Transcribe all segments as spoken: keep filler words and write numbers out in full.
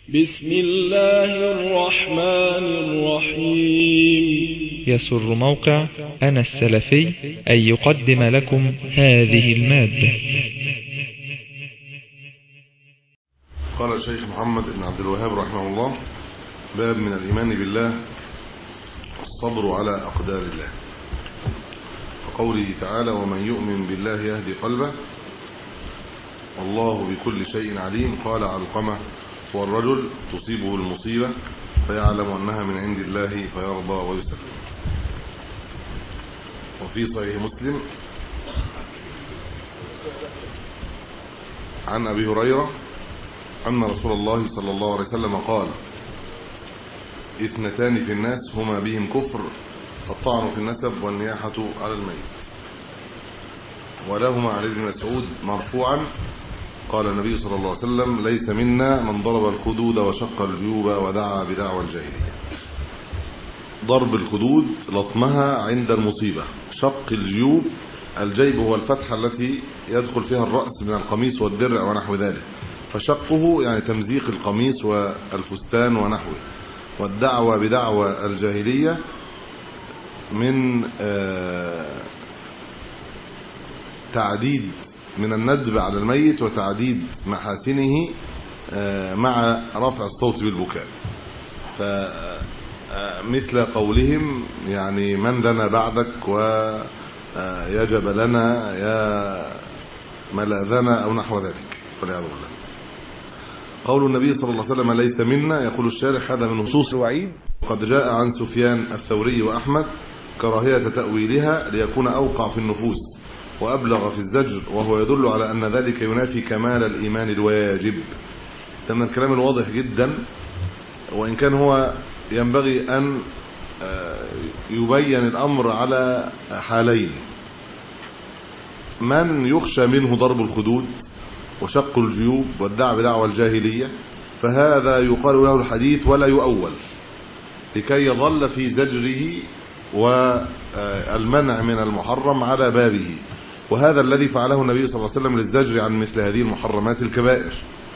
بسم الله الرحمن الرحيم. يسر موقع أنا السلفي أن يقدم لكم هذه المادة. قال الشيخ محمد بن عبد الوهاب رحمه الله: باب من الإيمان بالله الصبر على أقدار الله. وقوله تعالى: ومن يؤمن بالله يهدي قلبه والله بكل شيء عليم. قال علقمة: والرجل تصيبه المصيبة فيعلم أنها من عند الله فيرضى ويسلم. وفي صحيح مسلم عن أبي هريرة أن رسول الله صلى الله عليه وسلم قال: اثنتان في الناس هما بهم كفر، الطعن في النسب والنياحة على الميت. ولهما عن ابن مسعود مرفوعا قال النبي صلى الله عليه وسلم: ليس منا من ضرب الخدود وشق الجيوب ودعا بدعوى الجاهلية. ضرب الخدود لطمها عند المصيبة، شق الجيوب، الجيب هو الفتحة التي يدخل فيها الرأس من القميص والدرع ونحو ذلك، فشقه يعني تمزيق القميص والفستان ونحوه. والدعوى بدعوى الجاهلية من تعديد من الندب على الميت وتعديد محاسنه مع رفع الصوت بالبكاء. فمثل قولهم يعني: من لنا بعدك ويجب لنا يا ملاذنا أو نحو ذلك، والعياذ بالله. قول النبي صلى الله عليه وسلم: ليس منا، يقول الشارح: هذا من نصوص الوعيد. وقد جاء عن سفيان الثوري وأحمد كراهية تأويلها ليكون أوقع في النفوس وأبلغ في الزجر، وهو يدل على أن ذلك ينافي كمال الإيمان الواجب. ده من الكلام الواضح جدا، وإن كان هو ينبغي أن يبين الأمر على حالين: من يخشى منه ضرب الخدود وشق الجيوب والدعوى بدعوى الجاهلية، فهذا يقال له الحديث ولا يؤول، لكي يظل في زجره والمنع من المحرم على بابه. وهذا الذي فعله النبي صلى الله عليه وسلم للزجر عن مثل هذه المحرمات الكبائر.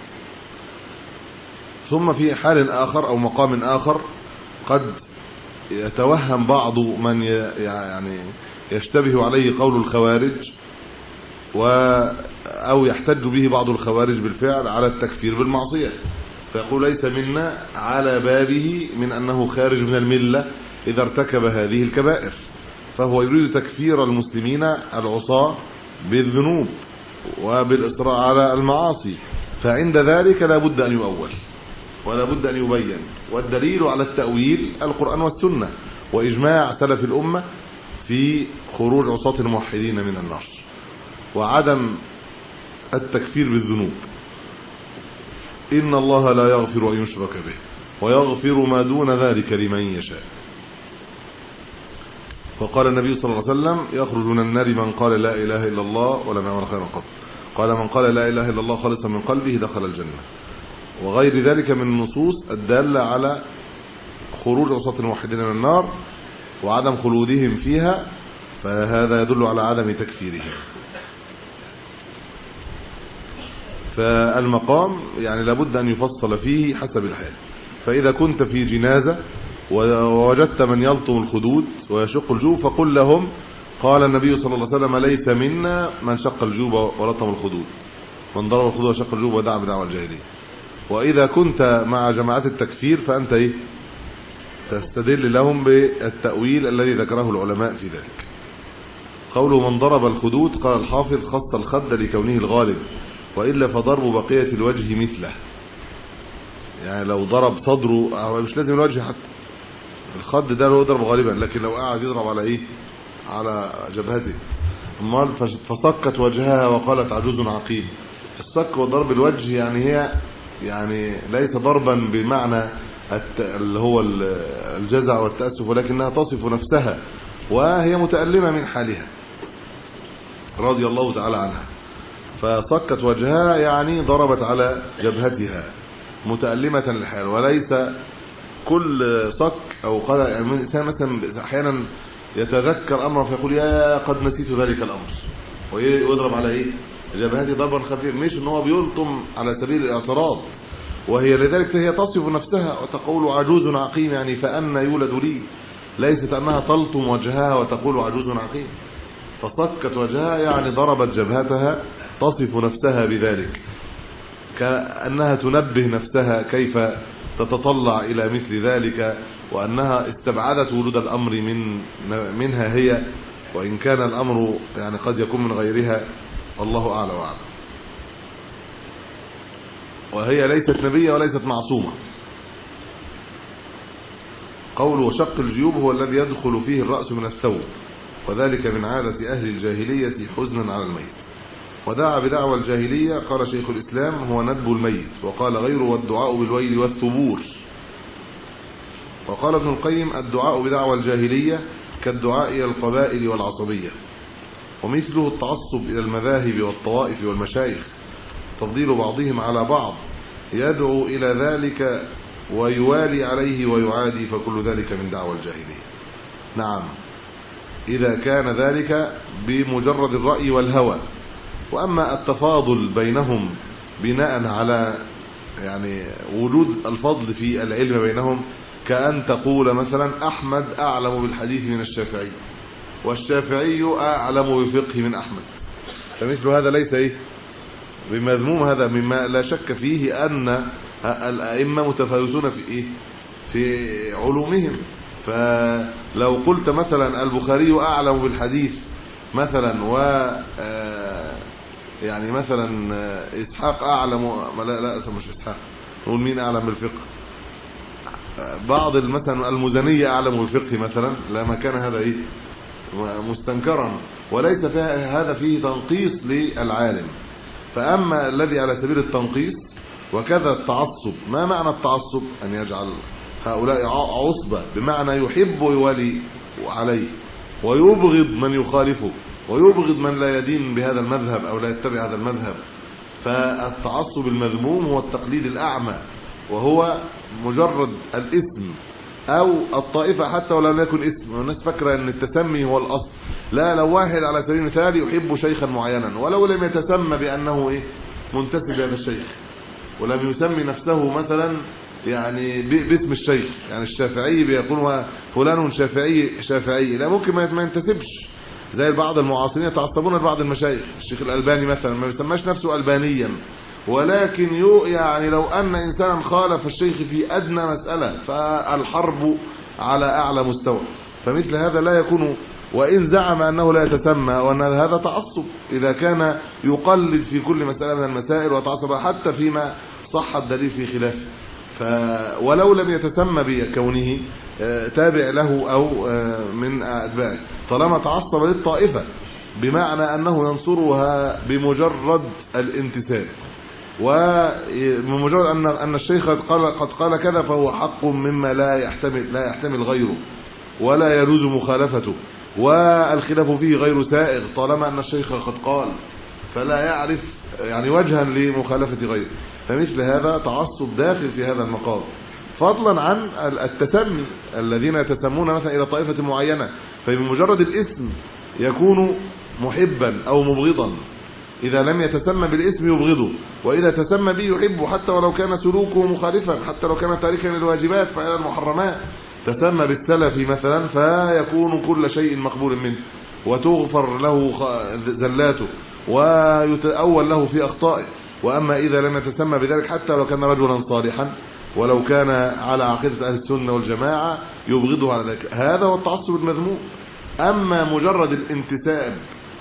ثم في حال آخر أو مقام آخر قد يتوهم بعض من يعني يشتبه عليه قول الخوارج، و أو يحتج به بعض الخوارج بالفعل على التكفير بالمعصية، فيقول: ليس منا على بابه من أنه خارج من الملة إذا ارتكب هذه الكبائر. فهو يريد تكفير المسلمين العصاة بالذنوب وبالإصرار على المعاصي، فعند ذلك لا بد أن يؤول ولا بد أن يبين. والدليل على التأويل القرآن والسنة وإجماع سلف الأمة في خروج عصاة الموحدين من النار وعدم التكفير بالذنوب. إن الله لا يغفر أن يشرك به ويغفر ما دون ذلك لمن يشاء. وقال النبي صلى الله عليه وسلم: يخرج من النار من قال لا إله إلا الله ولم يعمل خيرا قط. قال: من قال لا إله إلا الله خالصا من قلبه دخل الجنة. وغير ذلك من النصوص الدالة على خروج عصاة الموحدين من النار وعدم خلودهم فيها، فهذا يدل على عدم تكفيرهم. فالمقام يعني لابد أن يفصل فيه حسب الحال. فإذا كنت في جنازة ووجدت من يلطم الخدود ويشق الجيوب فقل لهم: قال النبي صلى الله عليه وسلم: ليس منا من شق الجيوب ولطم الخدود، من ضرب الخدود وشق الجيوب ودعا بدعوى الجاهلية. وإذا كنت مع جماعات التكفير فأنت إيه؟ تستدل لهم بالتأويل الذي ذكره العلماء في ذلك. قوله: من ضرب الخدود، قال الحافظ: خص الخد لكونه الغالب، وإلا فضرب بقية الوجه مثله. يعني لو ضرب صدره، أو مش لازم الوجه حتى، الخد ده هو يضرب غالبا، لكن لو قاعد يضرب على ايه؟ على جبهته. امال فصكت وجهها وقالت عجوز عقيم. الصك وضرب الوجه يعني هي يعني ليس ضربا بمعنى اللي هو الجزع والتأسف، ولكنها تصف نفسها وهي متألمة من حالها رضي الله تعالى عنها. فصكت وجهها يعني ضربت على جبهتها متألمة للحال. وليس كل صك او قال الانسان مثلا احيانا يتذكر امرا فيقول: يا قد نسيت ذلك الامر، ويضرب على ايه؟ جبهته ضربا خفيفا، مش ان هو بيلطم على سبيل الاعتراض وهي لذلك هي تصف نفسها وتقول عجوز عقيم، يعني فأن يولد لي، ليست أنها تلطم وجهها وتقول عجوز عقيم. فصكت وجهها يعني ضربت جبهتها تصف نفسها بذلك، كأنها تنبه نفسها كيف تتطلع إلى مثل ذلك، وأنها استبعدت وجود الأمر من منها هي، وإن كان الأمر يعني قد يكون من غيرها، والله أعلى وأعلم. وهي ليست نبية وليست معصومة. قوله وشق الجيوب هو الذي يدخل فيه الرأس من الثوب، وذلك من عادة أهل الجاهلية حزنا على الميت. ودعا بدعوى الجاهلية قال شيخ الإسلام هو ندب الميت، وقال غيره والدعاء بالويل والثبور. وقال ابن القيم الدعاء بدعوى الجاهلية كالدعاء إلى القبائل والعصبية، ومثله التعصب إلى المذاهب والطوائف والمشايخ، تفضيل بعضهم على بعض يدعو إلى ذلك ويوالي عليه ويعادي، فكل ذلك من دعوى الجاهلية. نعم إذا كان ذلك بمجرد الرأي والهوى. وأما التفاضل بينهم بناء على يعني وجود الفضل في العلم بينهم، كأن تقول مثلا أحمد أعلم بالحديث من الشافعي، والشافعي أعلم بالفقه من أحمد، فمثل هذا ليس إيه بمذموم، هذا مما لا شك فيه أن الأئمة متفاوتون في إيه في علومهم. فلو قلت مثلا البخاري أعلم بالحديث مثلا، و يعني مثلا إسحاق أعلم، لا لا مش إسحاق، نقول مين أعلم بالفقه، بعض مثلا المزني أعلم بالفقه مثلا، لا مكان هذا إيه مستنكرا، وليس فيها هذا فيه تنقيص للعالم. فأما الذي على سبيل التنقيص وكذا التعصب، ما معنى التعصب؟ أن يجعل هؤلاء عصبة، بمعنى يحب ويولي عليه ويبغض من يخالفه ويبغض من لا يدين بهذا المذهب أو لا يتبع هذا المذهب. فالتعصب المذموم هو التقليد الأعمى، وهو مجرد الاسم أو الطائفة حتى ولو لم يكن اسم. والناس فاكرة أن التسمي هو الأصل. لا، لو واحد على سبيل المثال يحب شيخا معينا ولو لم يتسمى بأنه إيه منتسب لهذا الشيخ، ولم يسمي نفسه مثلا يعني باسم الشيخ، يعني الشافعي بيقول فلان شافعي شافعي، لا ممكن ما ينتسبش. زي بعض المعاصرين يتعصبون لبعض المشايخ، الشيخ الألباني مثلا ما يسماش نفسه ألبانيا، ولكن يو يعني لو أن إنسانا خالف الشيخ في أدنى مسألة فالحرب على أعلى مستوى. فمثل هذا لا يكون، وإن زعم أنه لا يتسمى، وأن هذا تعصب إذا كان يقلد في كل مسألة من المسائل وتعصب حتى فيما صح الدليل في خلافه. ف ولو لم يتسمى بكونه تابع له أو من أتباعه، طالما تعصب للطائفة بمعنى أنه ينصرها بمجرد الانتساب، وبمجرد أن أن الشيخ قد قال قد قال كذا فهو حق مما لا يحتمل لا يحتمل غيره ولا يجوز مخالفته، والخلاف فيه غير سائغ طالما أن الشيخ قد قال، فلا يعرف يعني وجها لمخالفة غيره. فمثل هذا تعصب داخل في هذا المقام، فضلا عن التسمي الذين يتسمون مثلا إلى طائفة معينة، فبمجرد الاسم يكون محبا أو مبغضا. إذا لم يتسمى بالاسم يبغضه، وإذا تسمى به يحبه حتى ولو كان سلوكه مخالفا، حتى لو كان تاركا للواجبات فعل المحرمات. تسمى بالسلف مثلا فيكون كل شيء مقبول منه وتغفر له زلاته ويتأول له في أخطائه. وأما إذا لم يتسمى بذلك حتى لو كان رجلا صالحا ولو كان على عقيدة أهل السنة والجماعة يبغضه على ذلك، هذا هو التعصب المذموم. أما مجرد الانتساب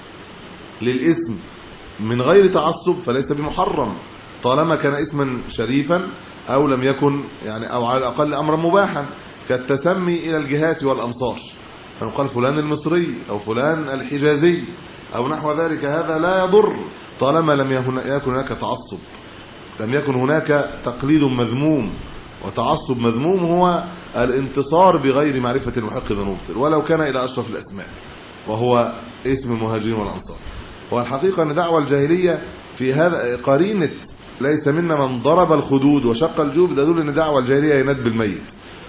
للاسم من غير تعصب فليس بمحرم طالما كان اسما شريفا أو لم يكن يعني أو على الأقل أمرا مباحا، كالتسمي إلى الجهات والأمصار، فنقال فلان المصري أو فلان الحجازي أو نحو ذلك، هذا لا يضر طالما لم يكن هناك تعصب، لم يكن هناك تقليد مذموم. وتعصب مذموم هو الانتصار بغير معرفة المحق بالمبطل ولو كان إلى أشرف الأسماء، وهو اسم المهاجرين والأنصار. والحقيقة أن دعوة الجاهلية في هذا قرينة ليس منا من ضرب الخدود وشق الجيوب، ده يدل أن دعوة الجاهلية يند بالميت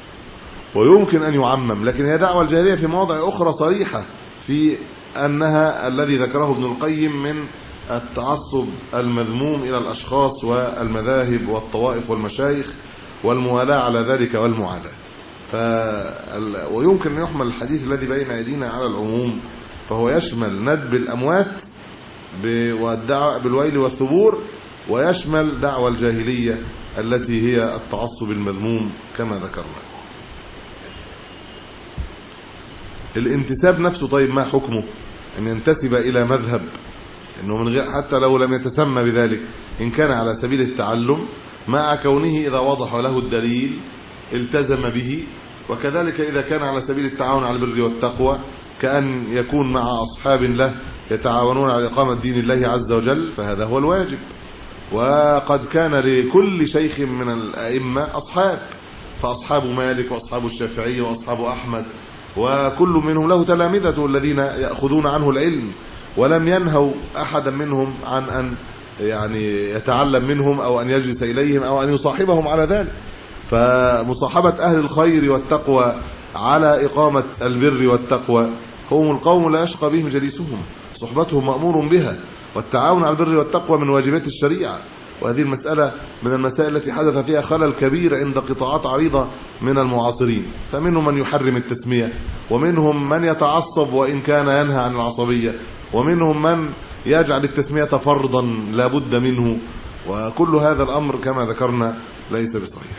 ويمكن أن يعمم، لكن هي دعوة الجاهلية في مواضع أخرى صريحة في أنها الذي ذكره ابن القيم من التعصب المذموم إلى الأشخاص والمذاهب والطوائف والمشايخ والموالاة على ذلك والمعاداة. ويمكن أن يحمل الحديث الذي بين أيدينا على العموم، فهو يشمل ندب الأموات والدعوة بالويل والثبور، ويشمل دعوة الجاهلية التي هي التعصب المذموم كما ذكرنا. الانتساب نفسه طيب ما حكمه؟ أن ينتسب إلى مذهب، إنه من غير حتى لو لم يتسمى بذلك، إن كان على سبيل التعلم مع كونه إذا وضح له الدليل التزم به، وكذلك إذا كان على سبيل التعاون على البر والتقوى كأن يكون مع أصحاب له يتعاونون على إقامة دين الله عز وجل، فهذا هو الواجب. وقد كان لكل شيخ من الأئمة أصحاب، فأصحاب مالك وأصحاب الشافعي وأصحاب أحمد، وكل منهم له تلامذة الذين يأخذون عنه العلم، ولم ينهوا أحدا منهم عن أن يعني يتعلم منهم أو أن يجلس إليهم أو أن يصاحبهم على ذلك. فمصاحبة أهل الخير والتقوى على إقامة البر والتقوى هم القوم لا يشقى بهم جليسهم، صحبتهم مأمور بها، والتعاون على البر والتقوى من واجبات الشريعة. وهذه المسألة من المسائل التي حدث فيها خلل كبير عند قطاعات عريضة من المعاصرين، فمنهم من يحرم التسمية، ومنهم من يتعصب وإن كان ينهى عن العصبية، ومنهم من يجعل التسمية فرضا لا بد منه، وكل هذا الأمر كما ذكرنا ليس بصحيح.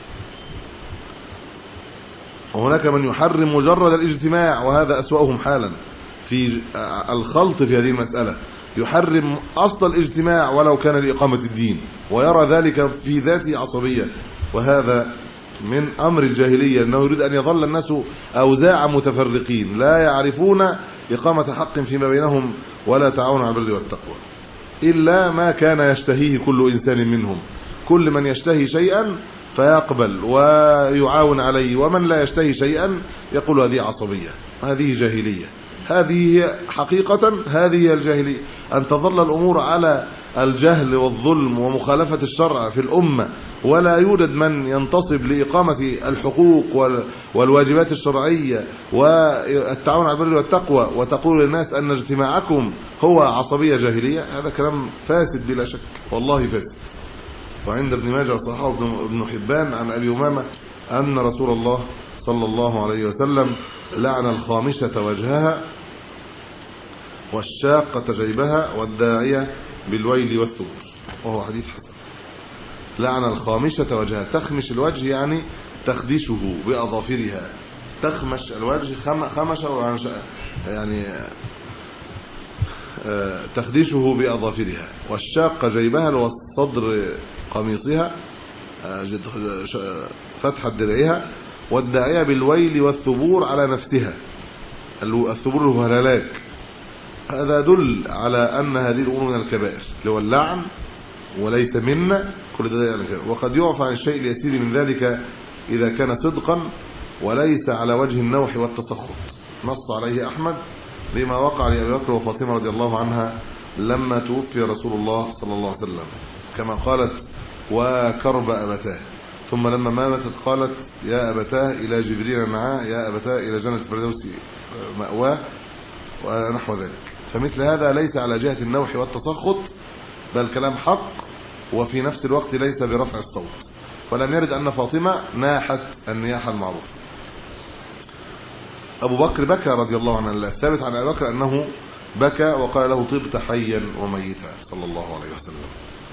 وهناك من يحرم مجرد الاجتماع، وهذا أسوأهم حالا في الخلط في هذه المسألة، يحرم أصل الاجتماع ولو كان لإقامة الدين، ويرى ذلك في ذاته عصبية، وهذا من أمر الجاهلية، أنه يريد أن يظل الناس أوزاع متفرقين لا يعرفون إقامة حق فيما بينهم ولا تعاون على البر والتقوى، إلا ما كان يشتهيه كل إنسان منهم. كل من يشتهي شيئا فيقبل ويعاون عليه، ومن لا يشتهي شيئا يقول هذه عصبية، هذه جاهلية. هذه حقيقة هذه هي الجاهلية، أن تظل الأمور على الجهل والظلم ومخالفة الشرع في الأمة، ولا يوجد من ينتصب لإقامة الحقوق والواجبات الشرعية والتعاون على البر والتقوى، وتقول للناس أن اجتماعكم هو عصبية جاهلية. هذا كلام فاسد بلا شك، والله فاسد. وعند ابن ماجه وصححه ابن حبان عن أبي أمامة أن رسول الله صلى الله عليه وسلم لعن الخامشة وجهها والشاقة جيبها والداعية بالويل والثبور، وهو حديث حسن. لعن الخامشة وجهها، تخمش الوجه يعني تخدشه بأظافرها، تخمش الوجه خمش يعني تخدشه بأظافرها، والشاقة جيبها اللي هو الصدر قميصها فتحة درعها، والداعية بالويل والثبور على نفسها، الثبور هو الهلاك. هذا دل على أن هذه الأمور من الكبائر، اللي هو اللعن وليس منا، كل ده يعني كده. وقد يعفى عن الشيء اليسير من ذلك إذا كان صدقا وليس على وجه النوح والتسخط، نص عليه أحمد لما وقع لأبي بكر وفاطمة رضي الله عنها لما توفي رسول الله صلى الله عليه وسلم، كما قالت وكرب أبتاه، ثم لما ماتت قالت يا أبتاه إلى جبريل نعاه، يا أبتاه إلى جنة الفردوس مأواه، ونحو ذلك. فمثل هذا ليس على جهة النوح والتسخط، بل كلام حق، وفي نفس الوقت ليس برفع الصوت. ولم يرد أن فاطمة ناحت النياحة المعروفة. أبو بكر بكى رضي الله عنه، ثابت عن أبي بكر أنه بكى وقال له طبت حيا وميتا صلى الله عليه وسلم.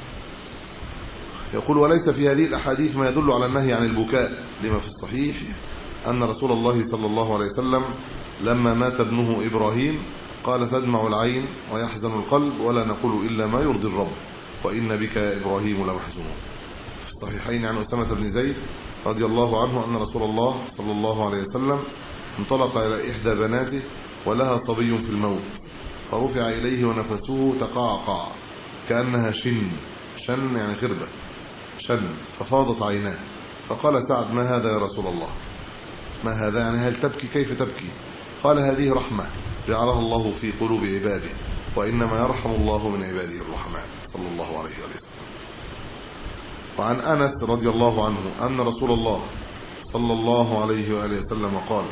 يقول وليس في هذه الأحاديث ما يدل على النهي عن البكاء، لما في الصحيح أن رسول الله صلى الله عليه وسلم لما مات ابنه إبراهيم قال تدمع العين ويحزن القلب ولا نقول إلا ما يرضي الرب وإن بك إبراهيم لمحزون. في الصحيحين عن أسامة بن زيد رضي الله عنه أن رسول الله صلى الله عليه وسلم انطلق إلى إحدى بناته ولها صبي في الموت، فرفع إليه ونفسه تقعقع كأنها شن، شن يعني خربة، شن، ففاضت عيناه، فقال سعد ما هذا يا رسول الله؟ ما هذا يعني هل تبكي؟ كيف تبكي؟ قال هذه رحمة جعلها الله في قلوب عباده، وإنما يرحم الله من عباده الرحمن صلى الله عليه وسلم. وعن أنس رضي الله عنه أن رسول الله صلى الله عليه وآله وسلم قال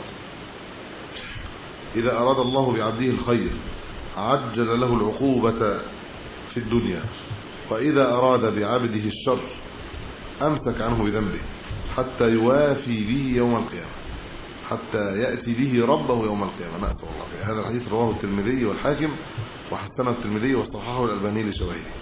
إذا أراد الله بعبده الخير عجل له العقوبة في الدنيا، وإذا أراد بعبده الشر أمسك عنه بذنبه حتى يوافي به يوم القيامة، حتى يأتي به ربه يوم القيامة، نسأل الله فيه. هذا الحديث رواه الترمذي والحاكم وحسنه الترمذي وصححه الألباني لشواهده.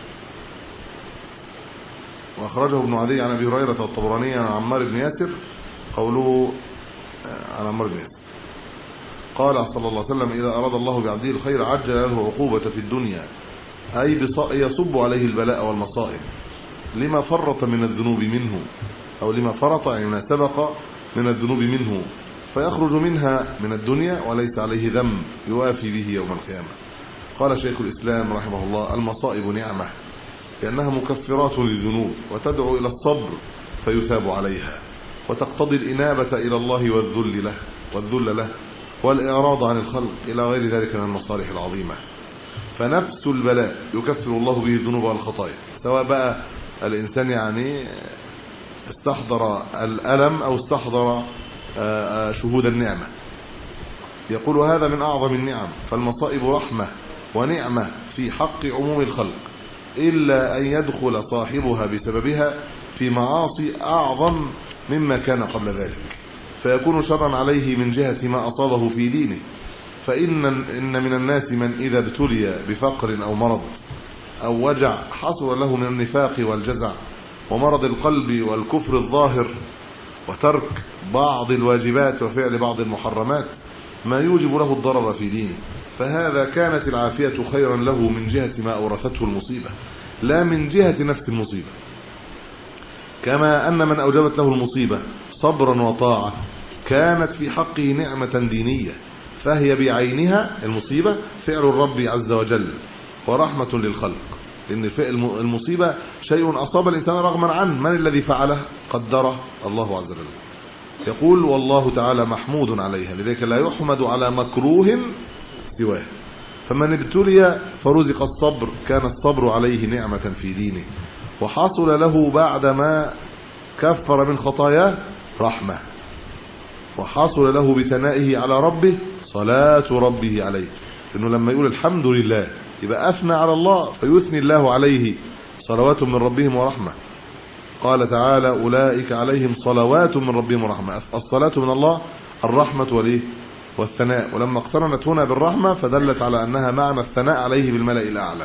وأخرجه ابن عدي عن أبي هريرة والطبراني عن عمار بن ياسر قوله عن عمار بن ياسر قال صلى الله عليه وسلم: إذا أراد الله بعبده الخير عجل له عقوبة في الدنيا، أي يصب عليه البلاء والمصائب لما فرط من الذنوب منه، أو لما فرط يعني ما سبق من الذنوب منه، فيخرج منها من الدنيا وليس عليه ذنب يوافي به يوم القيامة. قال شيخ الإسلام رحمه الله: المصائب نعمة لأنها مكفرات للذنوب وتدعو إلى الصبر فيثاب عليها، وتقتضي الإنابة إلى الله والذل له والذل له والإعراض عن الخلق إلى غير ذلك من المصالح العظيمة. فنفس البلاء يكفر الله به الذنوب والخطايا، سواء بقى الإنسان يعني استحضر الألم أو استحضر شهود النعمة. يقول: هذا من أعظم النعم، فالمصائب رحمة ونعمة في حق عموم الخلق، إلا أن يدخل صاحبها بسببها في معاصي أعظم مما كان قبل ذلك، فيكون شرا عليه من جهة ما أصابه في دينه. فإن إن من الناس من إذا ابتلي بفقر أو مرض أو وجع حصل له من النفاق والجزع ومرض القلب والكفر الظاهر وترك بعض الواجبات وفعل بعض المحرمات ما يوجب له الضرر في دينه، فهذا كانت العافية خيرا له من جهة ما أورثته المصيبة لا من جهة نفس المصيبة. كما أن من أوجبت له المصيبة صبرا وطاعة كانت في حقه نعمة دينية، فهي بعينها المصيبة فعل الرب عز وجل ورحمة للخلق، لأن المصيبة شيء أصاب الإنسان رغما عنه، من الذي فعله؟ قدره الله عز وجل. يقول: والله تعالى محمود عليها، لذلك لا يحمد على مكروه سواه. فمن ابتلي فرزق الصبر كان الصبر عليه نعمة في دينه، وحصل له بعدما كفر من خطاياه رحمة، وحصل له بثنائه على ربه صلاة ربه عليه، لأنه لما يقول الحمد لله يبقى أثنى على الله فيثني الله عليه صلوات من ربهم ورحمة. قال تعالى: أولئك عليهم صلوات من ربهم ورحمة. الصلاة من الله الرحمة والإيه والثناء، ولما اقترنت هنا بالرحمة فدلت على أنها معنى الثناء عليه بالملأ الأعلى.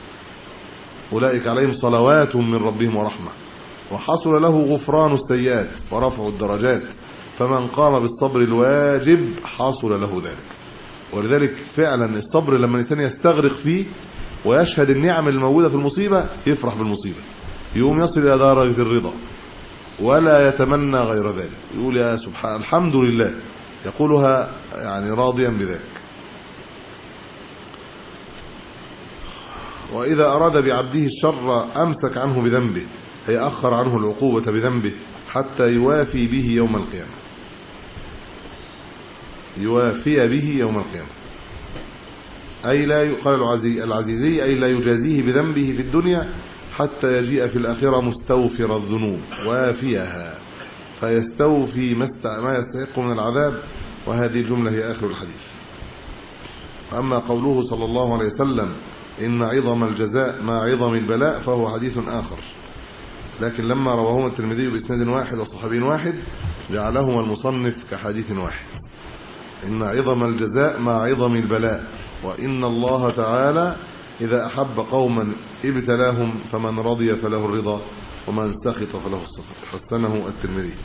أولئك عليهم صلوات من ربهم ورحمة، وحصل له غفران السيئات ورفع الدرجات، فمن قام بالصبر الواجب حصل له ذلك. ولذلك فعلا الصبر لما الإنسان يستغرق فيه ويشهد النعم الموجودة في المصيبة يفرح بالمصيبة، يوم يصل إلى درجة الرضا ولا يتمنى غير ذلك، يقول: يا سبحان الحمد لله، يقولها يعني راضيا بذلك. وإذا أراد بعبده الشر أمسك عنه بذنبه، أي أخر عنه العقوبة بذنبه حتى يوافي به يوم القيامة، يوافي به يوم القيامة، أي لا يقال العزيزي أي لا يجازيه بذنبه في الدنيا حتى يجيء في الآخرة مستوفر الذنوب وافيها فيستوفي ما يستحق من العذاب. وهذه الجملة هي آخر الحديث. أما قوله صلى الله عليه وسلم: إن عظم الجزاء مع عظم البلاء، فهو حديث آخر، لكن لما رواهما الترمذي بإسناد واحد وصحابي واحد جعلهما المصنف كحديث واحد. إن عظم الجزاء مع عظم البلاء، وإن الله تعالى إذا أحب قوما ابتلاهم، فمن رضي فله الرضا ومن سخط فله السخط. حسنه الترمذي.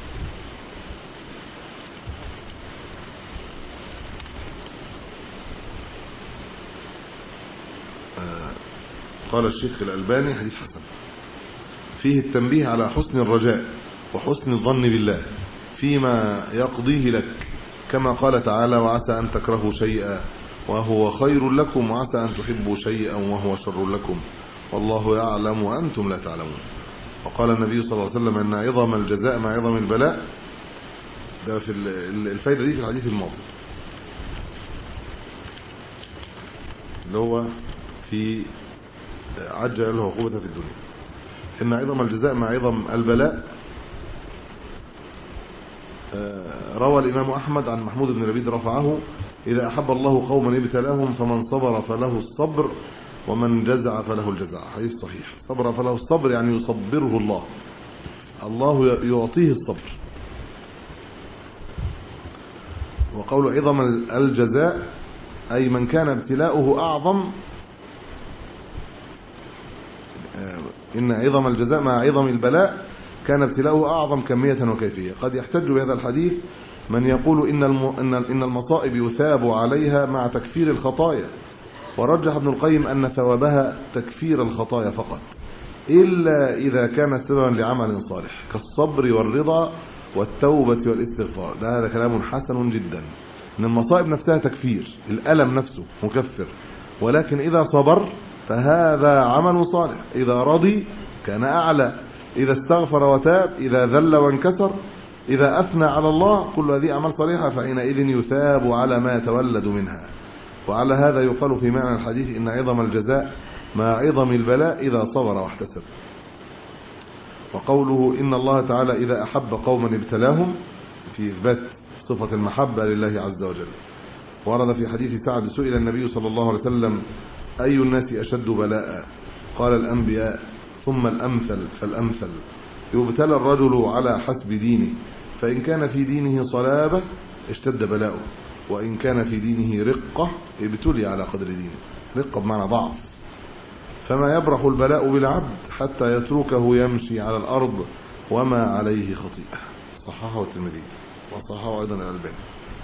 قال الشيخ الألباني: حديث حسن. فيه التنبيه على حسن الرجاء وحسن الظن بالله فيما يقضيه لك، كما قال تعالى: وعسى أن تكرهوا شيئا وهو خير لكم، وعسى أن تحبوا شيئا وهو شر لكم، والله يعلم وأنتم لا تعلمون. وقال النبي صلى الله عليه وسلم: أن عظم الجزاء مع عظم البلاء. ده في الفايدة دي في الحديث الماضي اللي هو في عجل له عقوبة في الدنيا. إن عظم الجزاء مع عظم البلاء. روى الإمام أحمد عن محمود بن لبيد رفعه: إذا أحب الله قوما ابتلاهم فمن صبر فله الصبر ومن جزع فله الجزع، حديث صحيح. صبر فله الصبر يعني يصبره الله، الله يعطيه الصبر. وقول عظم الجزاء أي من كان ابتلاؤه أعظم، إن عظم الجزاء مع عظم البلاء كان ابتلاؤه أعظم كمية وكيفية. قد يحتج بهذا الحديث من يقول إن إن المصائب يثاب عليها مع تكفير الخطايا، ورجح ابن القيم أن ثوابها تكفير الخطايا فقط، إلا إذا كان سببا لعمل صالح كالصبر والرضا والتوبة والاستغفار. ده هذا كلام حسن جدا، إن المصائب نفسها تكفير، الألم نفسه مكفر، ولكن إذا صبر فهذا عمل صالح، إذا رضي كان أعلى، إذا استغفر وتاب، إذا ذل وانكسر، إذا أثنى على الله، كل هذه أعمال صالحة، فحينئذ يثاب على ما يتولد منها. وعلى هذا يقال في معنى الحديث إن عظم الجزاء مع عظم البلاء إذا صبر واحتسب. وقوله إن الله تعالى إذا أحب قوما ابتلاهم في إثبات صفة المحبة لله عز وجل. ورد في حديث سعد سئل النبي صلى الله عليه وسلم أي الناس أشد بلاء؟ قال الأنبياء ثم الأمثل فالأمثل. يبتلى الرجل على حسب دينه، فإن كان في دينه صلابة اشتد بلاؤه، وإن كان في دينه رقة ابتلي على قدر دينه. رقة بمعنى ضعف. فما يبرح البلاء بالعبد حتى يتركه يمشي على الأرض وما عليه خطيئة. صححه الترمذي وصححه أيضا الألباني.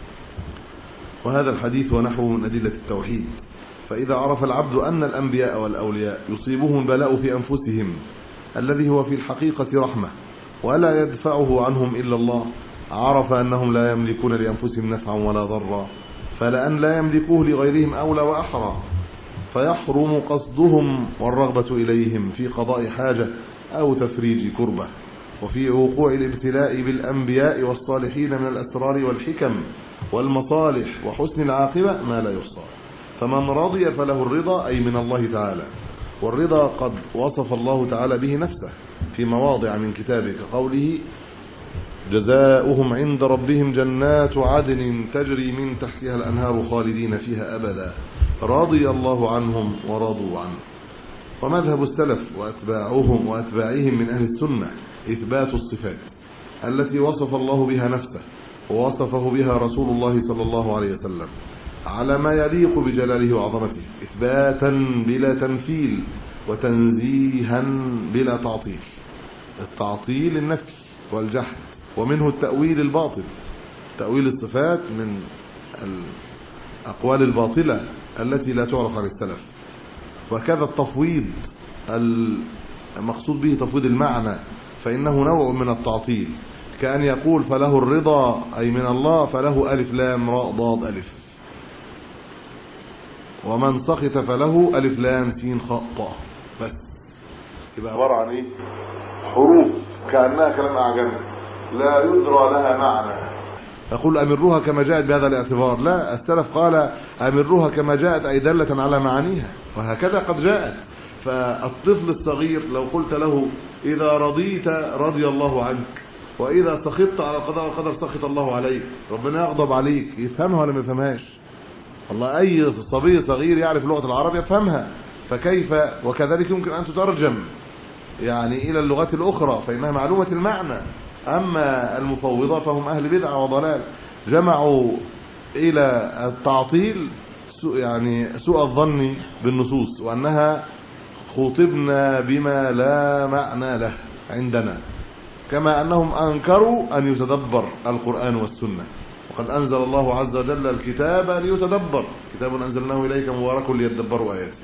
وهذا الحديث ونحوه من أدلة التوحيد. فإذا عرف العبد أن الأنبياء والأولياء يصيبهم البلاء في أنفسهم الذي هو في الحقيقة رحمة ولا يدفعه عنهم إلا الله، عرف أنهم لا يملكون لأنفسهم نفعا ولا ضرا، فلأن لا يملكوه لغيرهم أولى وأحرى، فيحرم قصدهم والرغبة إليهم في قضاء حاجة أو تفريج كربة. وفي وقوع الابتلاء بالأنبياء والصالحين من الأسرار والحكم والمصالح وحسن العاقبة ما لا يحصى. فمن رضي فله الرضا أي من الله تعالى، والرضا قد وصف الله تعالى به نفسه في مواضع من كتابه كقوله جزاؤهم عند ربهم جنات عدن تجري من تحتها الأنهار خالدين فيها أبدا رضي الله عنهم ورضوا عنه. ومذهب السلف وأتباعهم وأتباعهم من أهل السنة إثبات الصفات التي وصف الله بها نفسه ووصفه بها رسول الله صلى الله عليه وسلم على ما يليق بجلاله وعظمته، إثباتا بلا تمثيل وتنزيها بلا تعطيل. التعطيل النفي والجحد، ومنه التأويل الباطل. تأويل الصفات من الأقوال الباطلة التي لا تعرف عن السلف. وكذا التفويض المقصود به تفويض المعنى، فإنه نوع من التعطيل، كأن يقول فله الرضا أي من الله فله ألف لام راء ضاد ألف، ومن سخط فله ألف لام سين خاء طاء، بس يبقى عبارة عن ايه؟ حروف كأنها كلام أعجمي لا يدرى لها معنى. يقول أمروها كما جاءت بهذا الاعتبار. لا، السلف قال أمروها كما جاءت أي دالة على معانيها، وهكذا قد جاءت. فالطفل الصغير لو قلت له إذا رضيت رضي الله عنك، وإذا سخطت على القضاء والقدر سخط الله عليك، ربنا يغضب عليك، يفهمها ولا ما يفهمهاش؟ والله أي صبي صغير يعرف لغة العرب يفهمها، فكيف وكذلك يمكن أن تترجم يعني إلى اللغات الأخرى فإنها معلومة المعنى. أما المفوضة فهم أهل بدعة وضلال، جمعوا إلى التعطيل يعني سوء الظن بالنصوص، وأنها خطبنا بما لا معنى له عندنا، كما أنهم أنكروا أن يتدبر القرآن والسنة. وقد أنزل الله عز وجل الكتاب ليتدبر، كتاب أنزلناه إليك مبارك ليتدبروا آياته.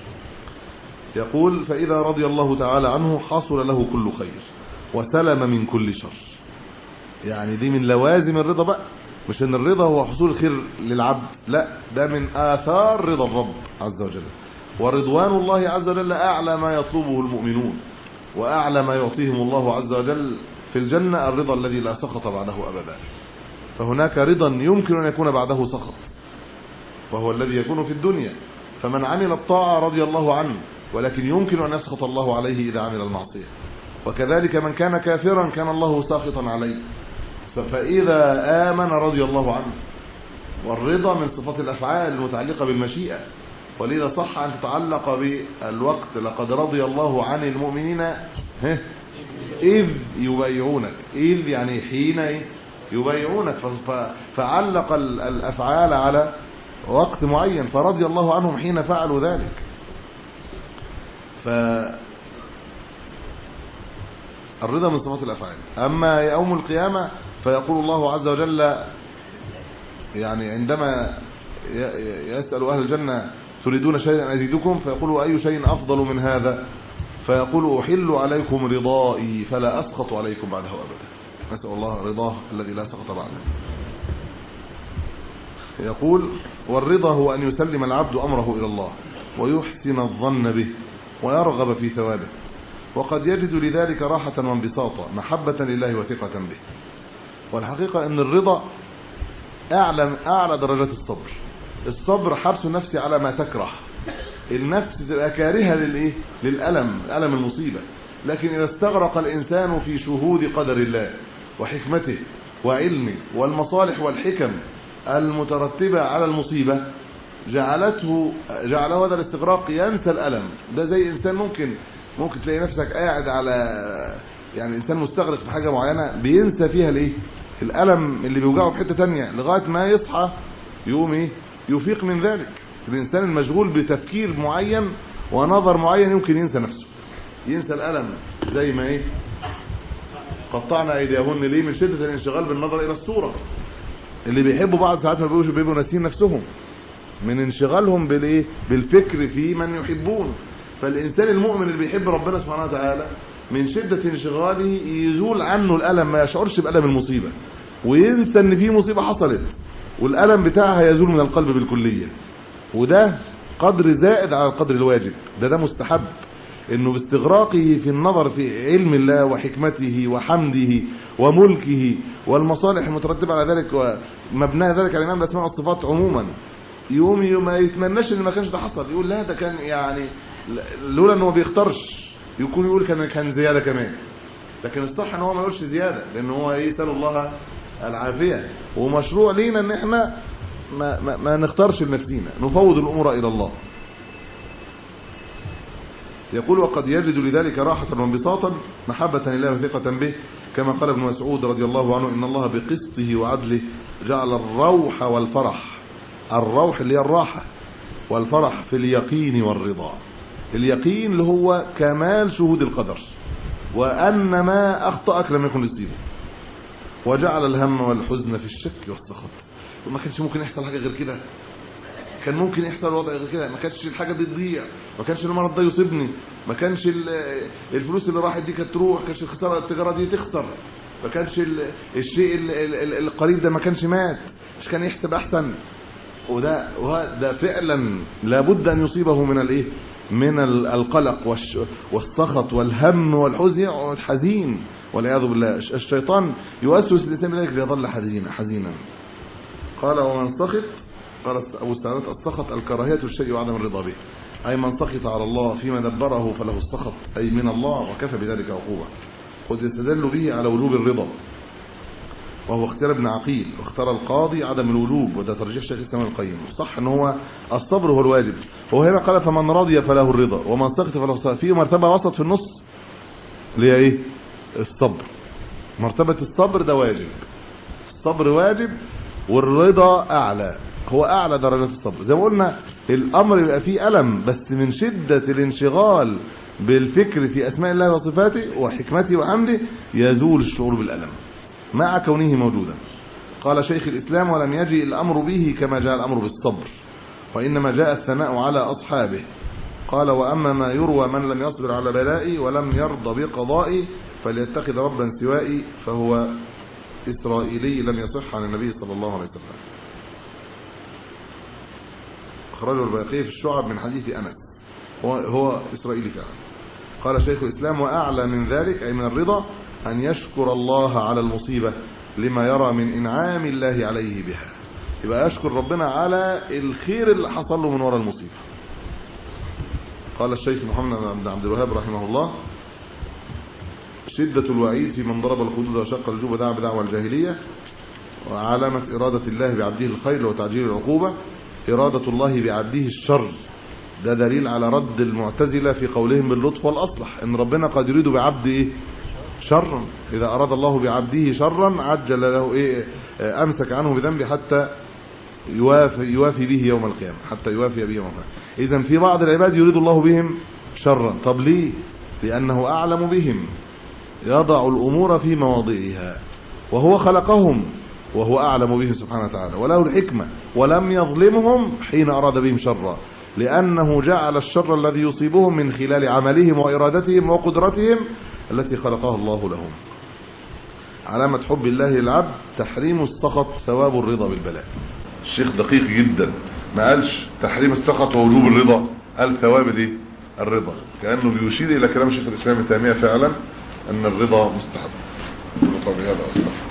يقول فإذا رضي الله تعالى عنه حصل له كل خير وسلم من كل شر. يعني دي من لوازم الرضا بقى، مش ان الرضا هو حصول الخير للعبد، لا، ده من آثار رضا الرب عز وجل. ورضوان الله عز وجل أعلى ما يطلبه المؤمنون، وأعلى ما يعطيهم الله عز وجل في الجنة الرضا الذي لا سخط بعده أبدا. فهناك رضا يمكن أن يكون بعده سخط، وهو الذي يكون في الدنيا. فمن عمل الطاعة رضي الله عنه، ولكن يمكن أن يسخط الله عليه إذا عمل المعصية. وكذلك من كان كافرا كان الله ساخطا عليه، فإذا آمن رضي الله عنه. والرضا من صفات الأفعال المتعلقة بالمشيئة، ولذا صح أن تتعلق بالوقت لقد رضي الله عن المؤمنين إذ يبايعونك. إذ يعني حين يبايعونك، فعلق الأفعال على وقت معين، فرضي الله عنهم حين فعلوا ذلك. فالرضا من صفات الأفعال. أما يوم القيامة فيقول الله عز وجل يعني عندما يسأل أهل الجنة تريدون شيئا أزيدكم، فيقولوا أي شيء أفضل من هذا، فيقول أحل عليكم رضائي فلا أسخط عليكم بعده أبدا. نسأل الله رضاه الذي لا سخط بعده. يقول والرضا هو أن يسلم العبد أمره إلى الله ويحسن الظن به ويرغب في ثوابه، وقد يجد لذلك راحة وانبساطا محبة لله وثقة به. والحقيقة أن الرضا أعلى, أعلى درجات الصبر. الصبر حبس النفس على ما تكره. النفس تبقى كارهة للإيه؟ للألم، ألم المصيبة. لكن إذا استغرق الإنسان في شهود قدر الله وحكمته وعلمه والمصالح والحكم المترتبة على المصيبة، جعلته جعله هذا الاستغراق ينسى الألم. ده زي إنسان ممكن ممكن تلاقي نفسك قاعد على يعني إنسان مستغرق في حاجة معينة بينسى فيها الإيه؟ الألم اللي بيوجعه في حتة تانية لغاية ما يصحى يقوم إيه؟ يفيق من ذلك. الإنسان المشغول بتفكير معين ونظر معين يمكن ينسى نفسه، ينسى الألم. زي ما إيه؟ قطعنا أيديهن ليه؟ من شدة الانشغال بالنظر إلى الصورة. اللي بيحبوا بعض ساعات ما بيبقوش بيبقوا ناسين نفسهم من انشغالهم بالايه؟ بالفكر في من يحبون. فالإنسان المؤمن اللي بيحب ربنا سبحانه وتعالى من شدة انشغاله يزول عنه الألم، ما يشعرش بألم المصيبة وينسى ان في مصيبة حصلت، والألم بتاعها يزول من القلب بالكلية. وده قدر زائد على القدر الواجب. ده ده مستحب، انه باستغراقه في النظر في علم الله وحكمته وحمده وملكه والمصالح المترتبة على ذلك ومبنى ذلك على الإمام الأسماء والصفات عموما، يوم ما يتمناش ان ما كانش ده حصل، يقول لا ده كان يعني لولا انه ما بيختارش يكون يقول كان كان زيادة كمان. لكن الصح ان هو ما يقولش زيادة، لان هو يسأل الله العافية. ومشروع لينا ان احنا ما, ما, ما نختارش لنفسينا، نفوض الامور الى الله. يقول وقد يجد لذلك راحة وانبساطا محبة لله وثقة به، كما قال ابن مسعود رضي الله عنه إن الله بقسطه وعدله جعل الروح والفرح، الروح اللي هي الراحة، والفرح في اليقين والرضا. اليقين اللي هو كمال شهود القدر، وأن ما أخطأك لم يكن يصيبه، وجعل الهم والحزن في الشك والسخط. وما كانش ممكن يحصل حاجة غير كده، كان ممكن يحصل وضع غير كده، ما كانش الحاجة دي تضيع، ما كانش المرض ده يصيبني، ما كانش الفلوس اللي راحت دي كانت تروح، ما كانش الخسارة التجارة دي تخسر، ما كانش الشيء القريب ده ما كانش مات، مش كان يحسب أحسن. وده وده فعلا لابد أن يصيبه من الايه؟ من القلق والسخط والهم والحزن، يقعد حزين والعياذ بالله. الشيطان يوسوس الإنسان بذلك ليظل حزينا حزينا. قال ومن سخط، قال أبو السعادات السخط الكراهية الشيء وعدم الرضا به، أي من سخط على الله فيما دبره فله السخط، أي من الله، وكفى بذلك عقوبة. قد يستدل به على وجوب الرضا، وهو اختيار ابن عقيل، واختار القاضي عدم الوجوب، وده ترجيح شيخ الإسلام ابن القيم. صح ان هو الصبر هو الواجب، وهنا قال فمن رضي فله الرضا ومن سخط فله السخط. في مرتبة وسط في النص اللي هي ايه؟ الصبر. مرتبة الصبر ده واجب، الصبر واجب، والرضا اعلى، هو اعلى درجات الصبر. زي ما قلنا الامر يبقى فيه الم، بس من شدة الانشغال بالفكر في اسماء الله وصفاته وحكمته وحمده يزول الشعور بالالم مع كونه موجودا. قال شيخ الإسلام ولم يجي الأمر به كما جاء الأمر بالصبر، وإنما جاء الثناء على أصحابه. قال وأما ما يروى من لم يصبر على بلائي ولم يرضى بقضائي فليتخذ ربا سوائي فهو إسرائيلي لم يصح عن النبي صلى الله عليه وسلم. أخرجه البيهقي في الشعب من حديث أنس، هو, هو إسرائيلي فعلا. قال شيخ الإسلام وأعلى من ذلك أي من الرضا أن يشكر الله على المصيبة لما يرى من إنعام الله عليه بها. يبقى يشكر ربنا على الخير اللي حصل له من وراء المصيبة. قال الشيخ محمد بن عبد الوهاب رحمه الله شدة الوعيد في من ضرب الخدود وشق الجوب ودعا بدعوى الجاهلية، وعلامة إرادة الله بعبده الخير وتعجيل العقوبة إرادة الله بعبده الشر ده دليل على رد المعتزلة في قولهم باللطف والأصلح، ان ربنا قد يريد بعبد ايه شرا، اذا اراد الله بعبده شرا عجل له ايه امسك عنه بذنبه حتى يوافي, يوافي به يوم القيامة، حتى يوافي به يوم القيامة. اذا في بعض العباد يريد الله بهم شرا. طب ليه؟ لانه اعلم بهم، يضع الامور في مواضعها، وهو خلقهم وهو اعلم به سبحانه وتعالى، وله الحكمة، ولم يظلمهم حين اراد بهم شرا، لانه جعل الشر الذي يصيبهم من خلال عملهم وارادتهم وقدرتهم التي خلقها الله لهم. علامة حب الله للعبد تحريم السخط ثواب الرضا بالبلاء. الشيخ دقيق جدا، ما قالش تحريم السخط ووجوب الرضا، قال ثواب الايه الرضا، كأنه بيشير الى كلام شيخ الاسلام ابن تيمية فعلا ان الرضا مستحب. طب هذا اصلا